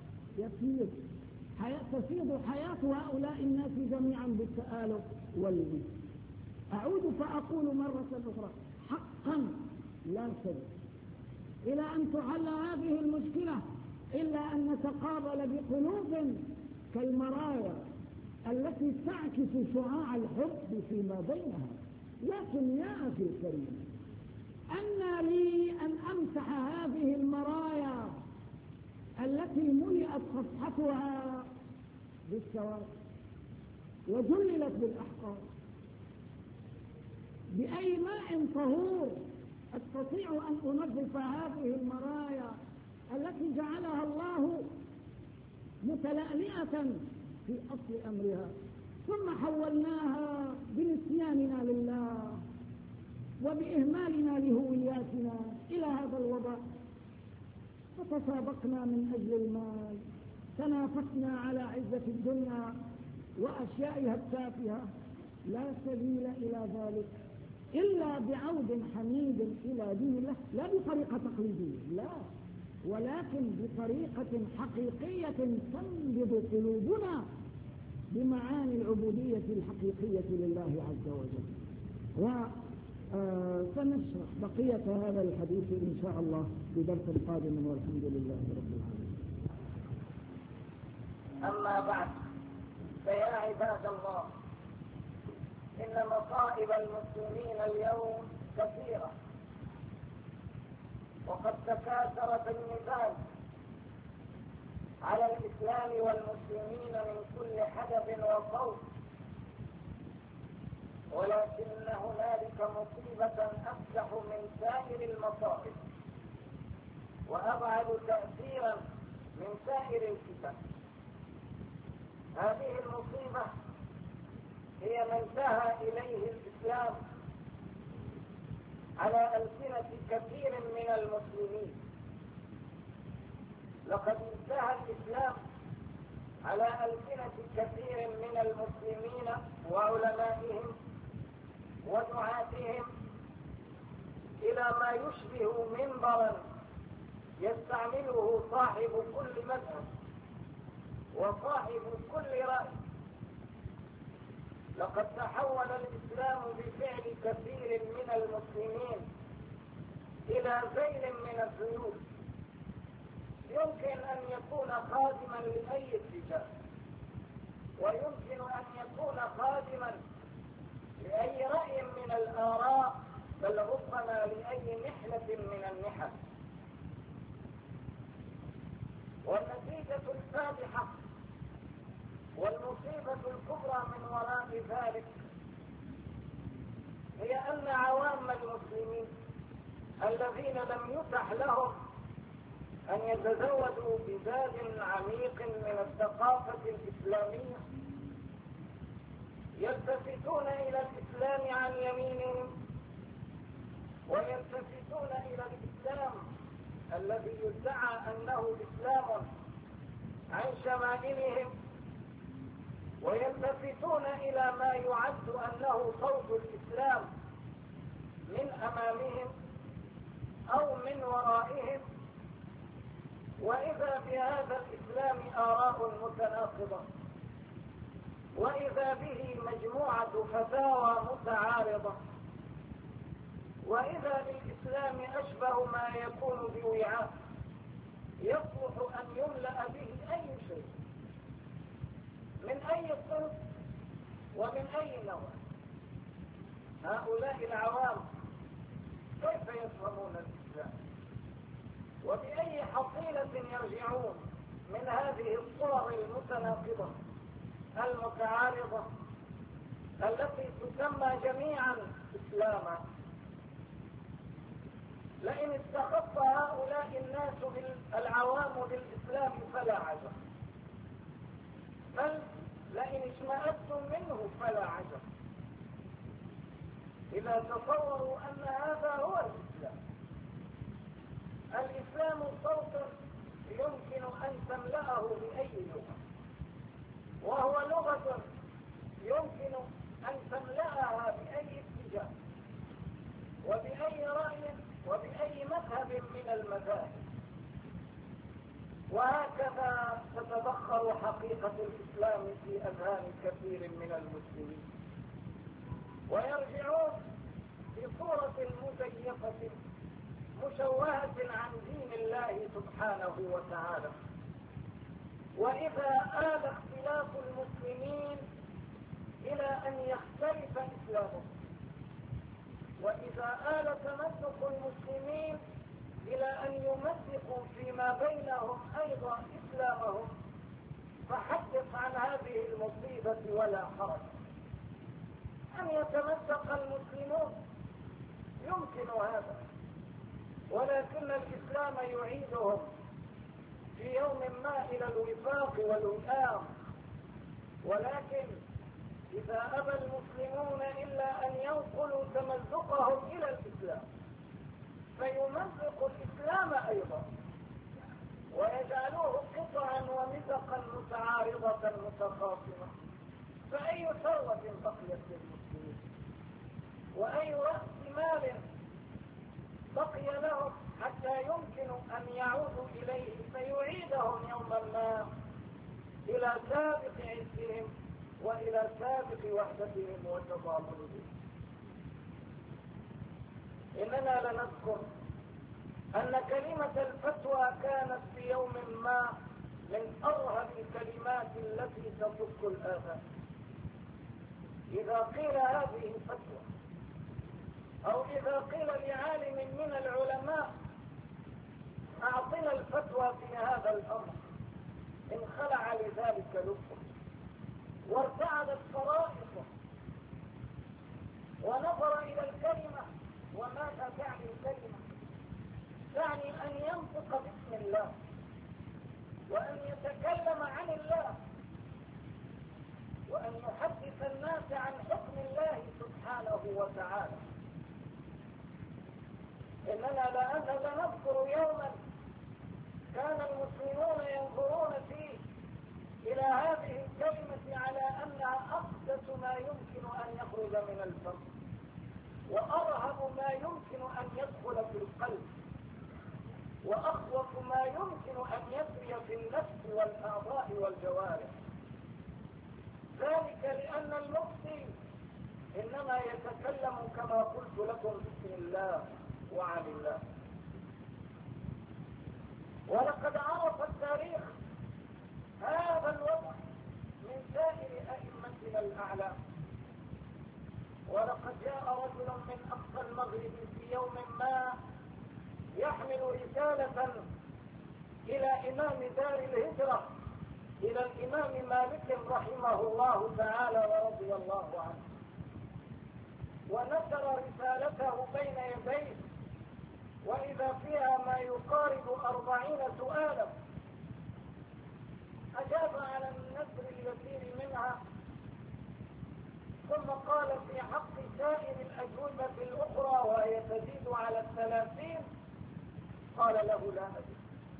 تفيض حياة هؤلاء الناس جميعا بالتآلف والود. أعود فأقول مرة أخرى حقا لا شك إلى أن تحل هذه المشكلة إلا أن نتقابل بقلوب كالمرايا التي تعكس شعاع الحب فيما بينها. لكن يا أخي الكريم، أن لي أن أمسح هذه المرايا التي ملئت صفحتها بالسواد وجللت بالأحقاد؟ بأي ماء طهور أستطيع أن أنظف هذه المرايا التي جعلها الله متلألئة في أصل أمرها، ثم حولناها بنسياننا لله وبإهمالنا لهوياتنا إلى هذا الوضع، فتسابقنا من أجل المال، تنافسنا على عزة الدنيا وأشيائها التافهة. لا سبيل إلى ذلك إلا بعود حميد إلى دين الله، لا بطريقة تقليدية، لا، ولكن بطريقة حقيقية تنبض قلوبنا بمعاني العبودية الحقيقية لله عز وجل. وسنشرح بقية هذا الحديث إن شاء الله في درس قادم، والحمد لله رب العالمين. أما بعد، فيا عباد الله، إن مصائب المسلمين اليوم كثيرة، وقد تكاثرت النزاع على الإسلام والمسلمين من كل حدب وصوت، ولكن هنالك مصيبة أفزع من سائر المصائب وأبعد تأثيرا من سائر الفتن. هذه المصيبة هي ما انتهى إليه الإسلام على ألسنة كثير من المسلمين. لقد انتهى الإسلام على ألسنة كثير من المسلمين وعلمائهم ودعاتهم إلى ما يشبه منبرا يستعمله صاحب كل مذهب وصاحب كل رأي. لقد تحول الإسلام بفعل كثير من المسلمين إلى ذيل من الذيول، يمكن أن يكون خادما لأي اتجاه، ويمكن أن يكون خادما لأي رأي من الآراء، بل ربما لأي نحلة من النحل. والنتيجة الفادحة والمصيبة الكبرى من وراء ذلك هي أن عوام المسلمين الذين لم يتح لهم أن يتزودوا بزاد عميق من الثقافة الإسلامية يلتفتون إلى الإسلام عن يمينهم، ويلتفتون إلى الإسلام الذي يدعى أنه إسلام عن شمائلهم، ويلتفتون إلى ما يعد أنه صوت الإسلام من أمامهم أو من ورائهم، وإذا بهذا الإسلام آراء متناقضة، وإذا به مجموعة فتاوى متعارضة، وإذا بالإسلام أشبه ما يكون بوعاء يصلح أن يملأ به أي شيء أي صنف ومن أي نوع. هؤلاء العوام كيف يفهمون الإسلام؟ وبأي حصيلة يرجعون من هذه الصور المتناقضة المتعارضة التي تسمى جميعا إسلاما؟ لئن استخف هؤلاء الناس العوام بالإسلام فلا عجب، بل لئن اشمأزتم منه فلا عجب إذا تصوروا أن هذا هو الإسلام. الإسلام صوت يمكن أن تملأه بأي لغة، وهو لغة يمكن أن تملأها بأي اتجاه وبأي رأي وبأي مذهب من المذاهب. وهكذا تتبخر حقيقة الإسلام في أذهان كثير من المسلمين، ويرجعون في صورة مزيفة مشوهة عن دين الله سبحانه وتعالى. وإذا آل اختلاف المسلمين إلى أن يختلف إسلامهم، وإذا آل تمزق المسلمين إلى أن يمزقوا فيما بينهم أيضا إسلامهم، فحدث عن هذه المصيبة ولا حرج. أن يتمزق المسلمون يمكن هذا، ولكن الإسلام يعيدهم في يوم ما إلى الوفاق والوئام. ولكن إذا أبى المسلمون إلا أن ينقلوا تمزقهم إلى الإسلام فيمزق الإسلام أيضا ويجعلوه قطعا ومزقا متعارضة متخاصمة، فأي ثروة بقيت للمسلمين وأي رأس مال بقي لهم حتى يمكن أن يعودوا إليه فيعيدهم يوما ما إلى سابق عزهم وإلى سابق وحدتهم وتضامنهم. إننا لنذكر أن كلمة الفتوى كانت في يوم ما من أرهب الكلمات التي تفك الآذان. إذا قيل هذه فتوى أو إذا قيل لعالم من العلماء أعطنا الفتوى في هذا الأمر، انخلع لذلك لبه وارتعدت فرائصه ونظر إلى الكلمة. وماذا تعني الكلمة؟ تعني أن ينطق باسم الله وأن يتكلم عن الله وأن يحدث الناس عن حكم الله سبحانه وتعالى. إننا لنذكر يوما كان المسلمون ينظرون فيه إلى هذه الكلمة على أنها أقدس ما يمكن أن يخرج من الفم وأرهب ما يمكن أن يدخل في القلب وأخوف ما يمكن أن يسري في النفس والأعضاء والجوارح. ذلك لأن المفتي إنما يتكلم كما قلت لكم بسم الله وعن الله. ولقد عرف التاريخ هذا الوضع من سائر أئمتنا الأعلام. ولقد جاء رجل من أقصى المغرب في يوم ما يحمل رسالة إلى إمام دار الهجرة، إلى الإمام مالك رحمه الله تعالى ورضي الله عنه، ونشر رسالته بين يديه وإذا فيها ما يقارب 40 سؤالا. أجاب على النسر اليسير منها، ثم قال في حق سائر الأجوبة الأخرى وهي تزيد على 30 قال له لا أدري.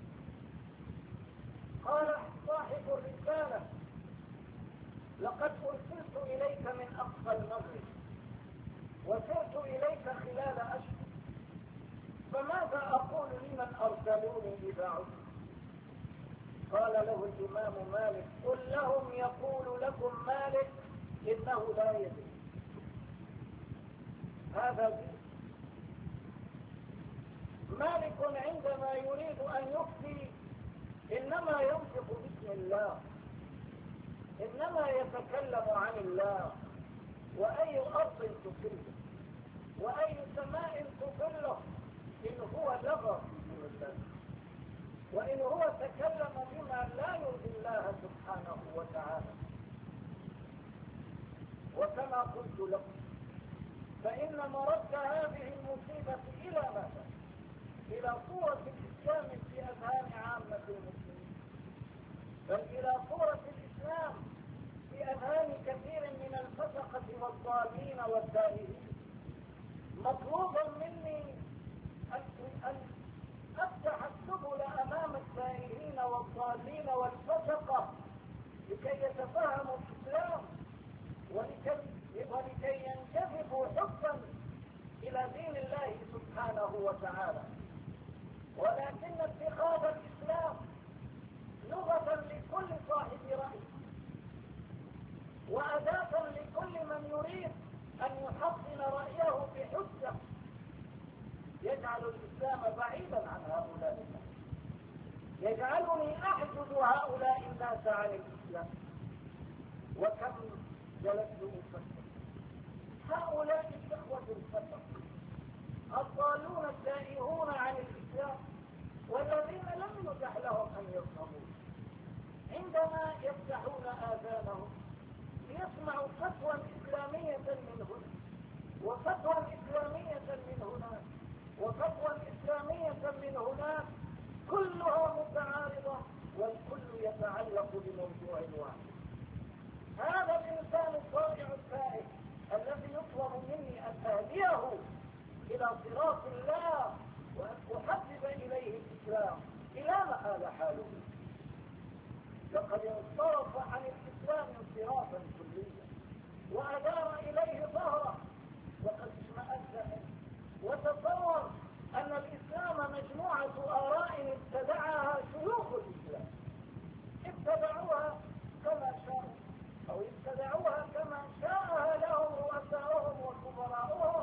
قال صاحب الرسالة لقد أرسلت إليك من أقصى المغرب وسرت إليك خلال أشهر، فماذا أقول لمن أرسلوني إذا عدت؟ قال له الإمام مالك قل لهم يقول لكم مالك إنه لا يدري. هذا دين. مالك عندما يريد أن يفتي إنما ينطق باسم الله، إنما يتكلم عن الله. وأي أرض تكله وأي سماء تظله إن هو لغى في الله، وإن هو تكلم بما لا يرضي الله سبحانه وتعالى. وكما قلت لكم فإن مرد هذه المصيبة إلى ماذا؟ إلى صورة الإسلام في أذهان عامة المسلمين، بل إلى صورة الإسلام في أذهان كثير من الفسقة والضالين والدائرين. مطلوبا مني أن أفتح السبل أمام السائرين والضالين والفسقة لكي يتفهموا الإسلام ولكي ينجذبوا حبا إلى دين الله سبحانه وتعالى. ولكن اتخاذ الإسلام لغة لكل صاحب رأي وأداة لكل من يريد أن يحصن رأيه بحجة يجعل الإسلام بعيدا عن هؤلاء الناس، يجعلني أحجز هؤلاء الناس عن الإسلام. وكم جلست أفكر هؤلاء الإخوة الفسق الضالون التائهون عن الإسلام والذين لم يتح لهم أن يفهموا، عندما يفتحون آذانهم ليسمعوا فتوى إسلامية من هنا وفتوى إسلامية من هناك وفتوى إسلامية من هناك، كلها متعارضة والكل يتعلق بموضوع واحد. هذا الإنسان الضائع التائه الذي يطلب مني أن أهديه إلى صراط الله وأن أحبب إليه الإسلام، إلى ما آل حاله؟ لقد انصرف عن الإسلام انصرافا كليا وأدار إليه ظهره وقد اشمأز منه. وتصور أن الإسلام مجموعة آراء ابتدعها شيوخ الإسلام، ابتدعوها كما شاءوا أو ابتدعوها كما شاءها لهم رؤساؤهم وكبراؤهم.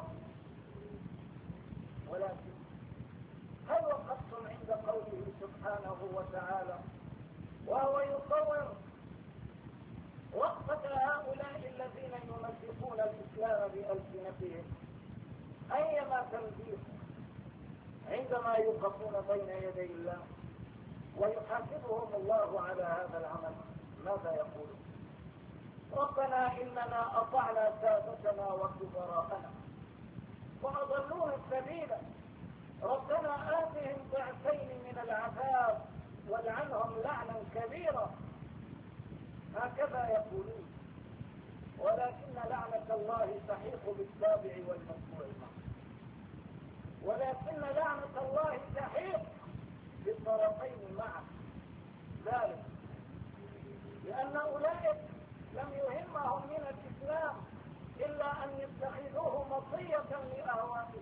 ولكن هل وقفتم عند قوله سبحانه وتعالى وهو يصور وقفة هؤلاء الذين يمسكون الإسلام بألسنتهم أيما تنزيل عندما يوقفون بين يدي الله ويحاسبهم الله على هذا العمل؟ ماذا يقولون؟ ربنا إننا أطعنا سادتنا وكبراءنا وأضلونا السبيل، ربنا آتهم ضعفين من العذاب والعنهم لعنا كبيرا. هكذا يقولون، ولكن لعنة الله تحيق بالتابع والمتبوع معه، ولكن لعنة الله تحيق بالطرفين معه. ذلك لأن أولئك لم يهمهم من الإسلام إلا أن يتخذوه مطية لأهوائهم،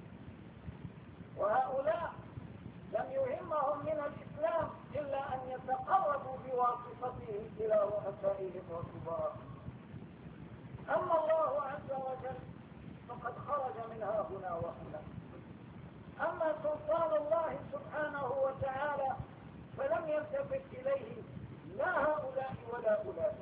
وهؤلاء لم يهمهم من الإسلام إلا أن يتقربوا بواسطته إلى رؤسائهم وكبارهم. أما الله عز وجل فقد خرج من ها هنا وهنا. أما سلطان الله سبحانه وتعالى فلم يلتفت إليه لا هؤلاء ولا أولئك.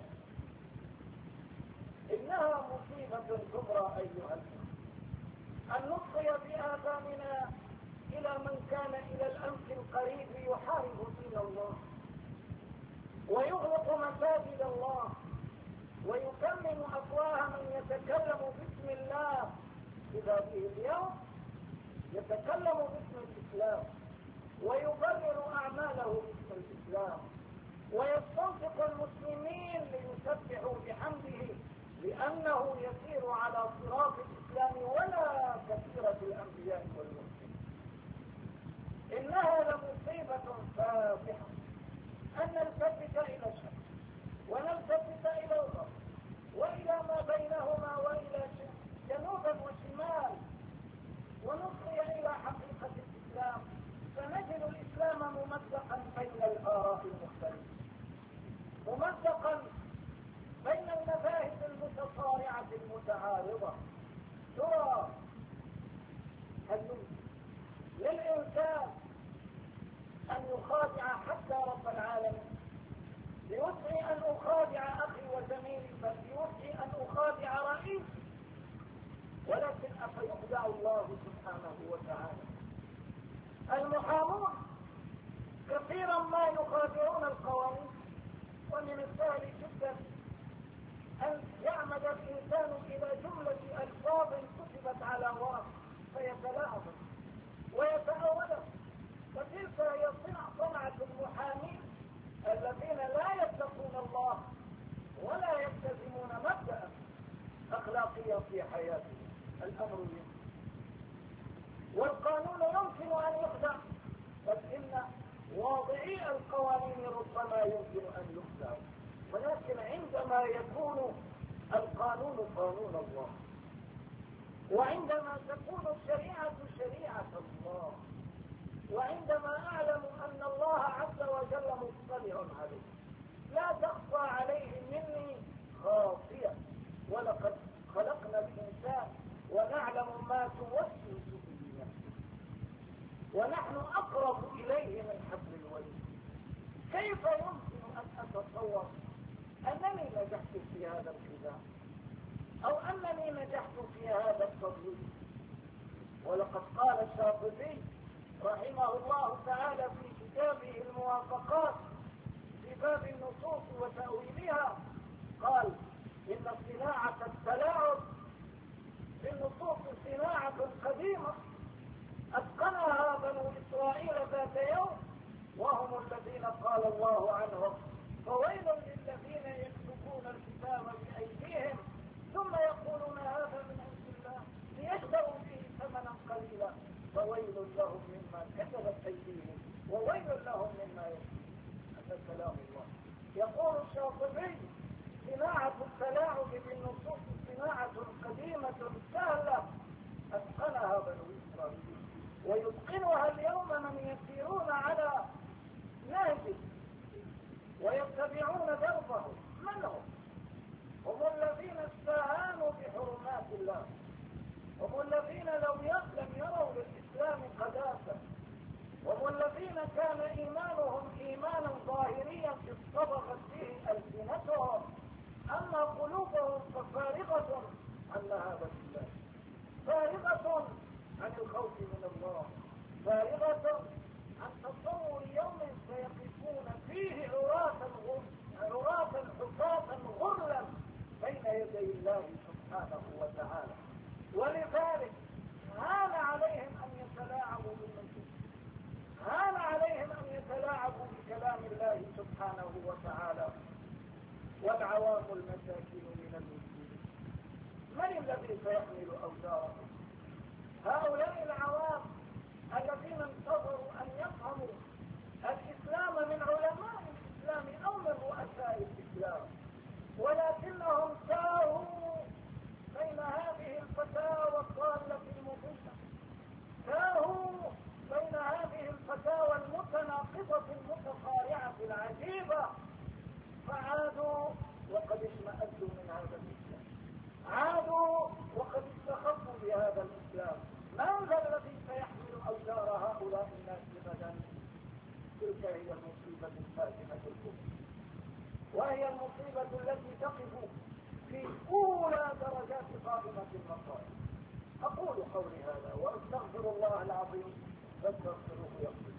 إنها مصيبة كبرى أيها الناس أن نلقي بآذاننا إلى من كان إلى الأمس القريب يحارب دين الله ويغلق مساجد الله ويكمم أفواه من يتكلم باسم الله، إذا به اليوم يتكلم باسم الإسلام ويبرر أعماله باسم الإسلام ويستنطق المسلمين ليسبحوا بحمده لأنه يسير على صراط الإسلام ولا كثيرة الأنبياء والمرسلين. إنها لمصيبة فادحة أن نلتفت إلى الشر ونلتفت إلى الغرب وإلى ما بينهما وإلى جنوبا وشمال ونصغي إلى حقيقة الإسلام، فنجد الإسلام ممزقا بين الآراء المختلفة، ممزقا بين المذاهب المتصارعة المتعارضة. ترى هل للإنسان أن يخادع حتى وتعالى. المحامون كثيرا ما يخادعون القوانين، ومن السهل جدا أن يعمد الإنسان إلى جملة ألفاظ كتبت على ورق فيتلاعب ويتأولها، فتلك هي صنعة المحامين الذين لا يتقون الله ولا يلتزمون مبدأ أخلاقيا في حياتهم. الأمر يمكن والقانون يمكن أن يخدع، بل إن واضعي القوانين ربما يمكن أن يخدعوا، ولكن عندما يكون القانون قانون الله، وعندما تكون الشريعة شريعة الله، وعندما أعلم أن الله عز وجل مطلع عليه لا تخفى عليه مني خافية، ولقد خلقنا الإنسان ونعلم ما توسوس به نفسه ونحن أقرب إليه من حبل الوريد. كيف يمكن أن أتصور أنني نجحت في هذا الخداع أو أنني نجحت في هذا التضليل؟ ولقد قال الشاطبي رحمه الله تعالى في كتابه الموافقات في باب النصوص وتأويلها، قال إن صناعة التلاعب بالنصوص صناعة قديمة أتقنها بنو إسرائيل ذات يوم، وهم الذين قال الله عنهم فويل للذين يكتبون الكتاب بأيديهم ثم يقولون هذا من عند الله ليشتروا به ثمنا قليلا فويل لهم مما كتبت أيديهم وويل لهم مما يكتبون. هذا كلام الله. يقول الشاطبي صناعة التلاعب بالنصوص صناعة قديمة سهلة أتقنها بنو إسرائيل، ويتقنها اليوم من يسيرون على نهجه ويتبعون دربه. من هم؟ هم الذين استهانوا بحرمات الله، هم الذين لم يروا للإسلام قداسة، هم الذين كان إيمانهم إيمانا ظاهريا اصطبغت به ألسنتهم، أما قلوبهم ففارغة عن مهابة الله، فارغة عن الخوف من الله، فارغة عن تصور يوم سيقفون فيه عراة حفاة غرلا بين يدي الله سبحانه وتعالى. ولذلك هان عليهم أن يتلاعبوا بالنصوص، هان عليهم أن يتلاعبوا بكلام الله سبحانه وتعالى. والعوام المساكين من المسلمين من الذي سيحمل أوزارهم؟ هؤلاء العوام الذين انتظروا أن يفهموا الإسلام من علماء الإسلام أو من رؤساء الإسلام، ولكنهم ساهوا بين هذه الفتاوى الضالة المضلة، ساهوا بين هذه الفتاوى المتناقضة المتقارعة العجيبة، فعادوا وقد اشمأزوا من هذا الإسلام، عادوا وقد استخفوا بهذا الإسلام. من ذا الذي سيحمل أوزار هؤلاء الناس غدا؟ تلك هي المصيبة الفاتحة الكبرى، وهي المصيبة التي تقف في أولى درجات قائمة المصائب. أقول قولي هذا وأستغفر الله العظيم فاستغفروه يغفر